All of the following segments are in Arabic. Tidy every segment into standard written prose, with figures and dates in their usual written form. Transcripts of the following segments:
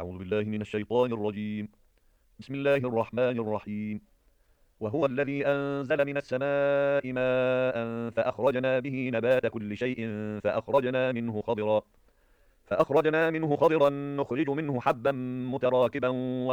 أعوذ بالله من الشيطان الرجيم. بسم الله الرحمن الرحيم. وهو الذي أنزل من السماء ماء فأخرجنا به نبات كل شيء فأخرجنا منه خضرا نخرج منه حبا متراكبا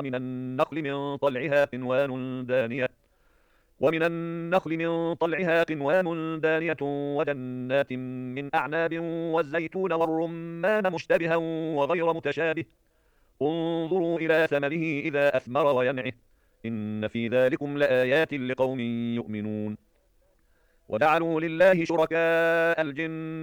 ومن النخل من طلعها قنوان دانية وجنات من أعناب والزيتون والرمان مشتبها وغير متشابه انظروا إلى ثمره إذا أثمر وينعه إن في ذلكم لآيات لقوم يؤمنون. وجعلوا لله شركاء الجن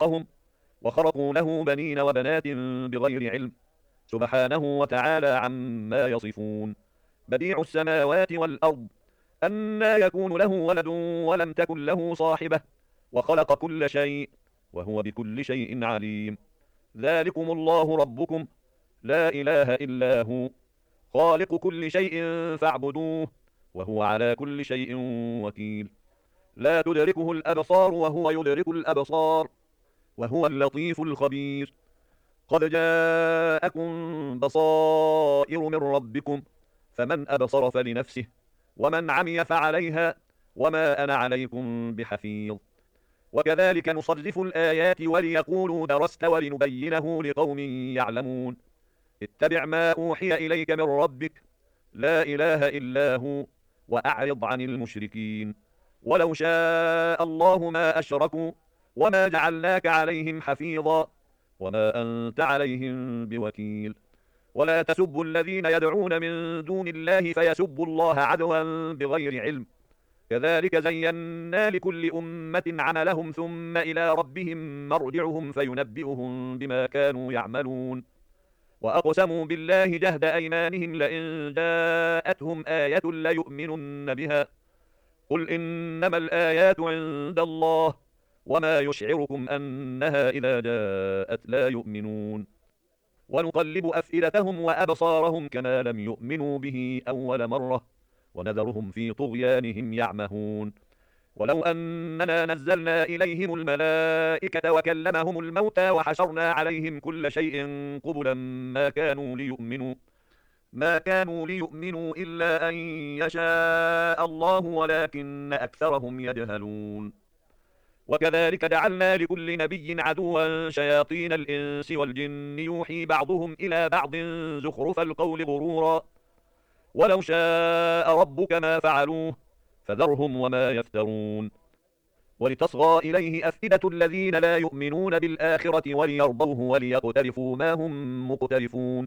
وخرقوا له بنين وبنات بغير علم سبحانه وتعالى عما يصفون. بديع السماوات والأرض أنى يكون له ولد ولم تكن له صاحبة وخلق كل شيء وهو بكل شيء عليم. ذلكم الله ربكم لا إله إلا هو خالق كل شيء فاعبدوه وهو على كل شيء وكيل. لا تدركه الأبصار وهو يدرك الأبصار وهو اللطيف الخبير. قد جاءكم بصائر من ربكم فمن أبصر فلنفسه ومن عمي فعليها وما أنا عليكم بحفيظ. وكذلك نصرف الآيات وليقولوا درست ولنبينه لقوم يعلمون. اتبع ما أوحي إليك من ربك لا إله إلا هو وأعرض عن المشركين. ولو شاء الله ما أشركوا وما جعلناك عليهم حفيظا وما أنت عليهم بوكيل. ولا تسبوا الذين يدعون من دون الله فيسبوا الله عدوا بغير علم كذلك زينا لكل أمة عملهم ثم إلى ربهم مرجعهم فينبئهم بما كانوا يعملون. وأقسموا بالله جهد أيمانهم لئن جاءتهم آية ليؤمنن بها قل إنما الآيات عند الله وما يشعركم أنها إذا جاءت لا يؤمنون. ونقلب أفئدتهم وأبصارهم كما لم يؤمنوا به أول مرة ونذرهم في طغيانهم يعمهون. ولو أننا نزلنا إليهم الملائكة وكلمهم الموتى وحشرنا عليهم كل شيء قبلا ما كانوا ليؤمنوا إلا أن يشاء الله ولكن أكثرهم يجهلون. وكذلك جعلنا لكل نبي عدوا شياطين الإنس والجن يوحي بعضهم إلى بعض زخرف القول غرورا ولو شاء ربك ما فعلوه فذرهم وما يفترون. ولتصغى إليه أفئدة الذين لا يؤمنون بالآخرة وليرضوه وليقترفوا ما هم مقترفون.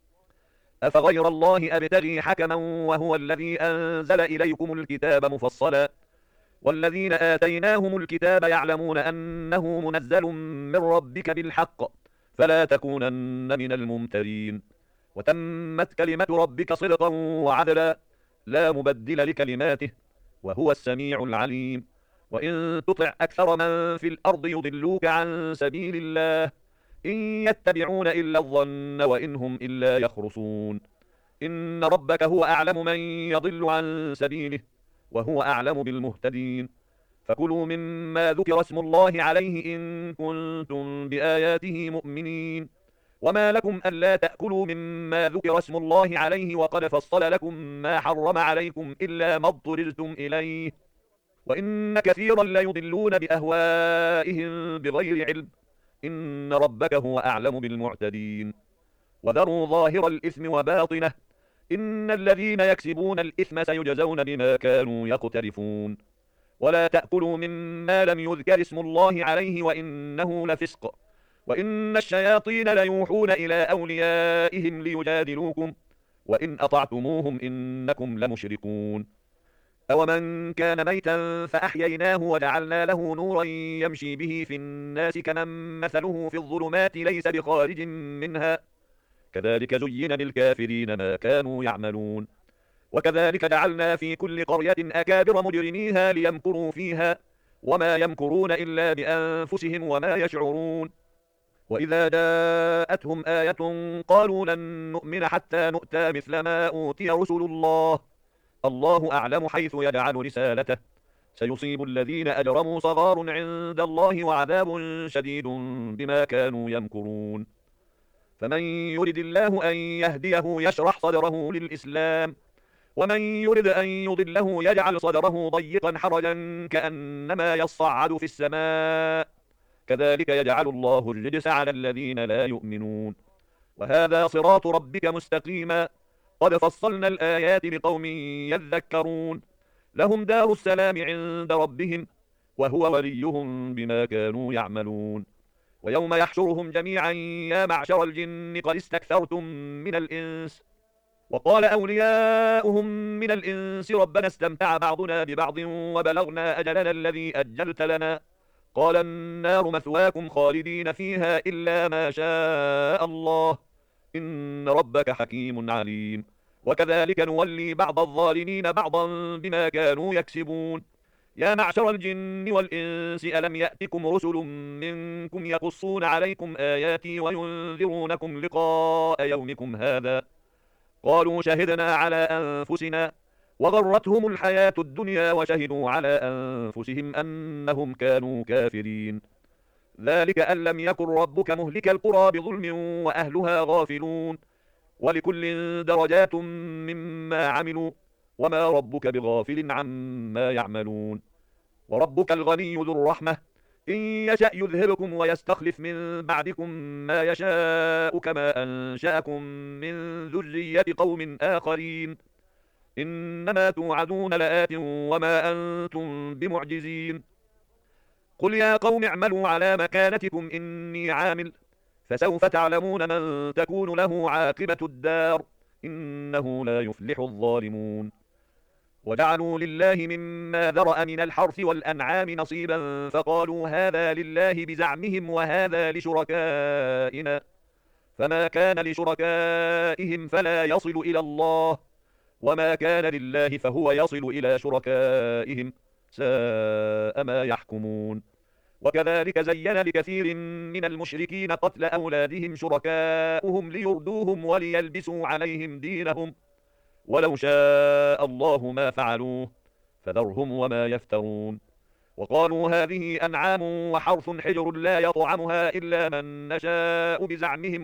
أفغير الله أبتغي حكما وهو الذي أنزل إليكم الكتاب مفصلا والذين آتيناهم الكتاب يعلمون أنه منزل من ربك بالحق فلا تكونن من الممترين. وتمت كلمة ربك صدقا وعدلا لا مبدل لكلماته وهو السميع العليم. وإن تطع أكثر من في الأرض يضلوك عن سبيل الله إن يتبعون إلا الظن وإن هم إلا يخرصون. إن ربك هو أعلم من يضل عن سبيله وهو أعلم بالمهتدين. فكلوا مما ذكر اسم الله عليه إن كنتم بآياته مؤمنين. وما لكم ألا تأكلوا مما ذكر اسم الله عليه وقد فصل لكم ما حرم عليكم إلا ما اضطررتم إليه وإن كثيرا ليضلون بأهوائهم بغير علم إن ربك هو أعلم بالمعتدين. وذروا ظاهر الإثم وباطنه إن الذين يكسبون الإثم سيجزون بما كانوا يقترفون. ولا تأكلوا مما لم يذكر اسم الله عليه وإنه لفسق وإن الشياطين ليوحون إلى أوليائهم ليجادلوكم وإن أطعتموهم إنكم لمشركون. أومن كان ميتا فأحييناه وجعلنا له نورا يمشي به في الناس كمن مثله في الظلمات ليس بخارج منها كذلك زين للكافرين ما كانوا يعملون. وكذلك جعلنا في كل قرية أكابر مجرميها ليمكروا فيها وما يمكرون إلا بأنفسهم وما يشعرون. وإذا جاءتهم آية قالوا لن نؤمن حتى نؤتى مثل ما أوتي رسل الله الله أعلم حيث يجعل رسالته سيصيب الذين أجرموا صغار عند الله وعذاب شديد بما كانوا يمكرون. فمن يرد الله أن يهديه يشرح صدره للإسلام، ومن يرد أن يضله يجعل صدره ضيقا حرجا كأنما يصعد في السماء، كذلك يجعل الله الرجس على الذين لا يؤمنون. وهذا صراط ربك مستقيما، قد فصلنا الآيات لقوم يذكرون. لهم دار السلام عند ربهم، وهو وليهم بما كانوا يعملون. ويوم يحشرهم جميعا يا معشر الجن قد استكثرتم من الإنس، وقال أولياؤهم من الإنس ربنا استمتع بعضنا ببعض وبلغنا أجلنا الذي أجلت لنا، قال النار مثواكم خالدين فيها إلا ما شاء الله، إن ربك حكيم عليم. وكذلك نولي بعض الظالمين بعضا بما كانوا يكسبون. يا معشر الجن والإنس ألم يأتكم رسل منكم يقصون عليكم آياتي وينذرونكم لقاء يومكم هذا؟ قالوا شهدنا على أنفسنا وغرتهم الحياة الدنيا وشهدوا على أنفسهم أنهم كانوا كافرين. ذلك أن لم يكن ربك مهلك القرى بظلم وأهلها غافلون، ولكل درجات مما عملوا، وما ربك بغافل عما يعملون. وربك الغني ذو الرحمة، إن يشأ يذهبكم ويستخلف من بعدكم ما يشاء كما أنشأكم من ذرية قوم آخرين، إنما توعدون لآت وما أنتم بمعجزين. قل يا قوم اعملوا على مكانتكم إني عامل، فسوف تعلمون من تكون له عاقبة الدار، إنه لا يفلح الظالمون. وجعلوا لله مما ذرأ من الحرث والأنعام نصيبا فقالوا هذا لله بزعمهم وهذا لشركائنا، فما كان لشركائهم فلا يصل إلى الله، وما كان لله فهو يصل إلى شركائهم، ساء ما يحكمون. وكذلك زين لكثير من المشركين قتل أولادهم شركاؤهم ليردوهم وليلبسوا عليهم دينهم، ولو شاء الله ما فعلوه فذرهم وما يفترون. وقالوا هذه أنعام وحرث حجر لا يطعمها إلا من نشاء بزعمهم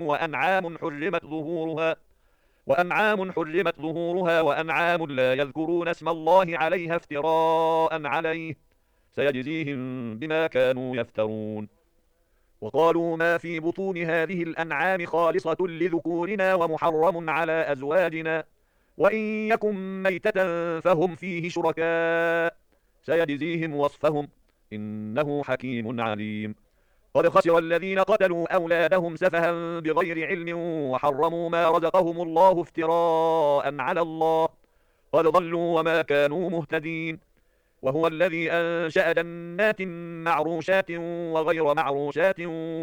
وأنعام حرمت ظهورها وأنعام لا يذكرون اسم الله عليها افتراء عليه، سيجزيهم بما كانوا يفترون. وقالوا ما في بطون هذه الأنعام خالصة لذكورنا ومحرم على أزواجنا، وإن يكن ميتة فهم فيه شركاء، سيجزيهم وصفهم، إنه حكيم عليم. قد خسر الذين قتلوا أولادهم سفها بغير علم وحرموا ما رزقهم الله افتراء على الله، قد ضلوا وما كانوا مهتدين. وهو الذي أنشأ جنات معروشات وغير معروشات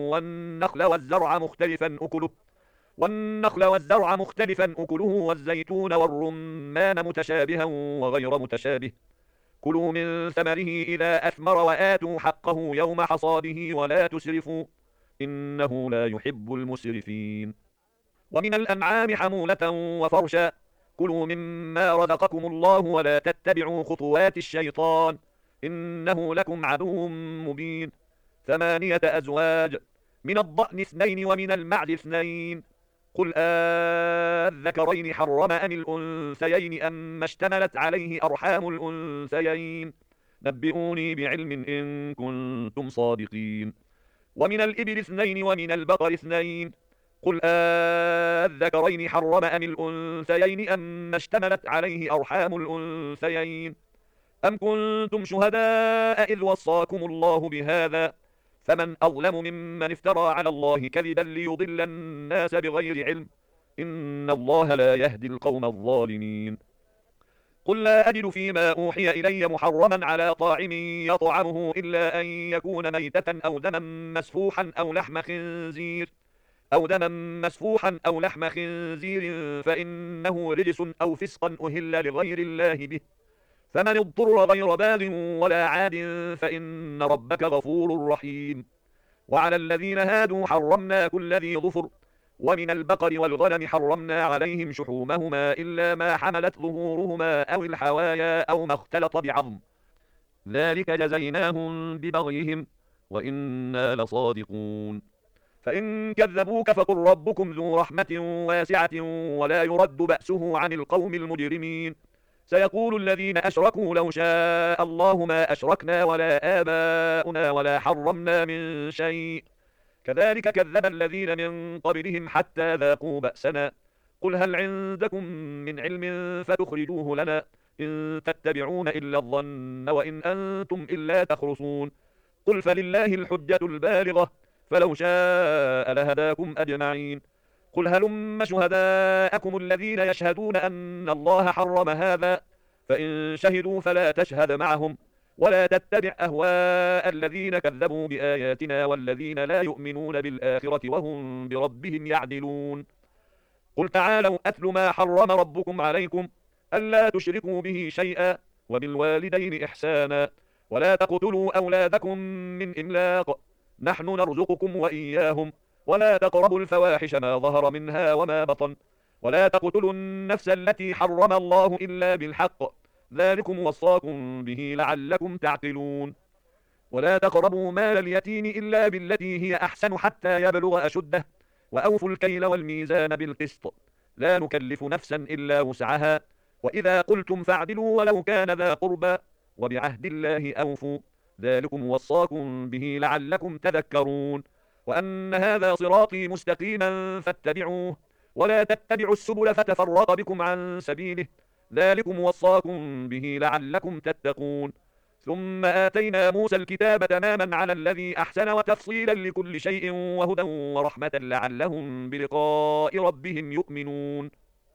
والنخل والزرع مختلفا أكله والزيتون والرمان متشابها وغير متشابه، كلوا من ثمره إذا أثمر وآتوا حقه يوم حصاده ولا تسرفوا، إنه لا يحب المسرفين. ومن الأنعام حمولة وفرشا، كلوا مما رزقكم الله ولا تتبعوا خطوات الشيطان، إنه لكم عدو مبين. 8 أزواج، من الضأن 2 ومن المعد 2، قل الذكرين حرم أم الأنثيين أم اشتملت عليه أرحام الأنثيين، نبئوني بعلم إن كنتم صادقين. ومن الإبل 2 ومن البقر 2، قل الذكرين حرم أم الأنثيين أم اشتملت عليه أرحام الأنثيين، أم كنتم شهداء إذ وصاكم الله بهذا، فمن أظلم ممن افترى على الله كذبا ليضل الناس بغير علم، إن الله لا يهدي القوم الظالمين. قل لا أجد فيما أوحي إلي محرما على طاعم يطعمه إلا أن يكون ميتة أو دما مسفوحا أو لحم خنزير فإنه رجس أو فسقا أهل لغير الله به، فمن اضطر غير باغ ولا عاد فإن ربك غفور رحيم. وعلى الذين هادوا حرمنا كل ذي ظفر، ومن البقر والغنم حرمنا عليهم شحومهما إلا ما حملت ظهورهما أو الحوايا أو ما اختلط بعظم، ذلك جزيناهم ببغيهم وإنا لصادقون. فإن كذبوك فقل ربكم ذو رحمة واسعة ولا يرد بأسه عن القوم المجرمين. سيقول الذين أشركوا لو شاء الله ما أشركنا ولا آباؤنا ولا حرمنا من شيء كذلك كذب الذين من قبلهم حتى ذاقوا بأسنا. قل هل عندكم من علم فتخرجوه لنا إن تتبعون إلا الظن وإن أنتم إلا تخرصون. قل فلله الحجة البالغة فلو شاء لهداكم أجمعين. قل هلم شهداءكم الذين يشهدون أن الله حرم هذا فإن شهدوا فلا تشهد معهم ولا تتبع أهواء الذين كذبوا بآياتنا والذين لا يؤمنون بالآخرة وهم بربهم يعدلون. قل تعالوا أتل ما حرم ربكم عليكم ألا تشركوا به شيئا وبالوالدين إحسانا ولا تقتلوا أولادكم من إملاق نحن نرزقكم وإياهم ولا تقربوا الفواحش ما ظهر منها وما بطن ولا تقتلوا النفس التي حرم الله إلا بالحق ذلكم وصاكم به لعلكم تعقلون. ولا تقربوا مال اليتيم إلا بالتي هي أحسن حتى يبلغ أشده وأوفوا الكيل والميزان بالقسط لا نكلف نفسا إلا وسعها وإذا قلتم فاعدلوا ولو كان ذا قربى وبعهد الله أوفوا ذلكم وصاكم به لعلكم تذكرون. وأن هذا صراطي مستقيما فاتبعوه ولا تتبعوا السبل فتفرق بكم عن سبيله ذلكم وصاكم به لعلكم تتقون. ثم آتينا موسى الكتاب تماما على الذي أحسن وتفصيلا لكل شيء وهدى ورحمة لعلهم بلقاء ربهم يؤمنون.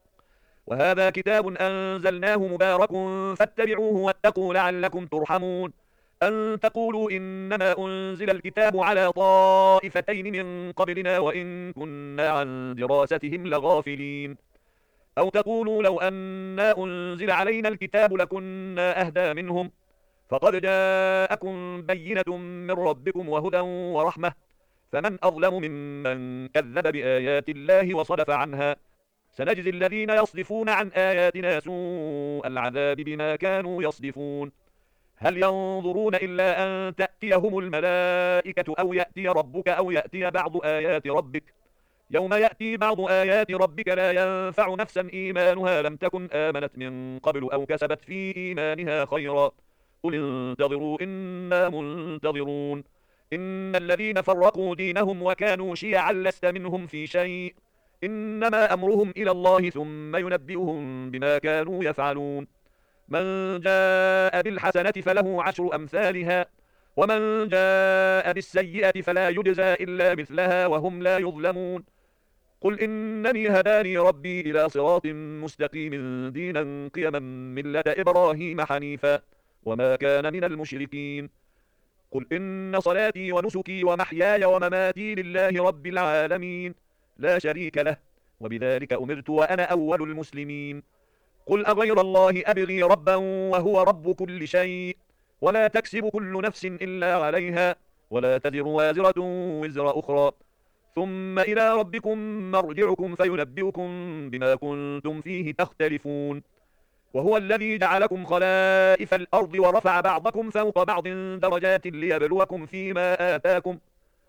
وهذا كتاب أنزلناه مبارك فاتبعوه واتقوا لعلكم ترحمون. أن تقولوا إنما أنزل الكتاب على طائفتين من قبلنا وإن كنا عن دراستهم لغافلين. أو تقولوا لو أنا أنزل علينا الكتاب لكنا أهدى منهم فقد جاءكم بينة من ربكم وهدى ورحمة فمن أظلم ممن كذب بآيات الله وصدف عنها. سنجزي الذين يصدفون عن آياتنا سوء العذاب بما كانوا يصدفون. هل ينظرون إلا أن تأتيهم الملائكة أو يأتي ربك أو يأتي بعض آيات ربك يوم يأتي بعض آيات ربك لا ينفع نفسا إيمانها لم تكن آمنت من قبل أو كسبت في إيمانها خيرا قل انتظروا إنا منتظرون. إن الذين فرقوا دينهم وكانوا شيعا لست منهم في شيء إنما أمرهم إلى الله ثم ينبئهم بما كانوا يفعلون. من جاء بالحسنة فله عشر أمثالها ومن جاء بالسيئة فلا يجزى إلا مثلها وهم لا يظلمون. قل إنني هداني ربي إلى صراط مستقيم دينا قيما ملة إبراهيم حنيفا وما كان من المشركين. قل إن صلاتي ونسكي ومحياي ومماتي لله رب العالمين لا شريك له وبذلك أمرت وأنا أول المسلمين. قل أغير الله أبغي ربا وهو رب كل شيء ولا تكسب كل نفس إلا عليها ولا تزر وازرة وزر أخرى ثم إلى ربكم مرجعكم فينبئكم بما كنتم فيه تختلفون. وهو الذي جعلكم خلائف الأرض ورفع بعضكم فوق بعض درجات ليبلوكم فيما آتاكم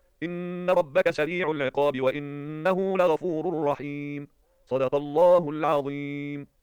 إن ربك سريع العقاب وإنه لغفور رحيم. صدق الله العظيم.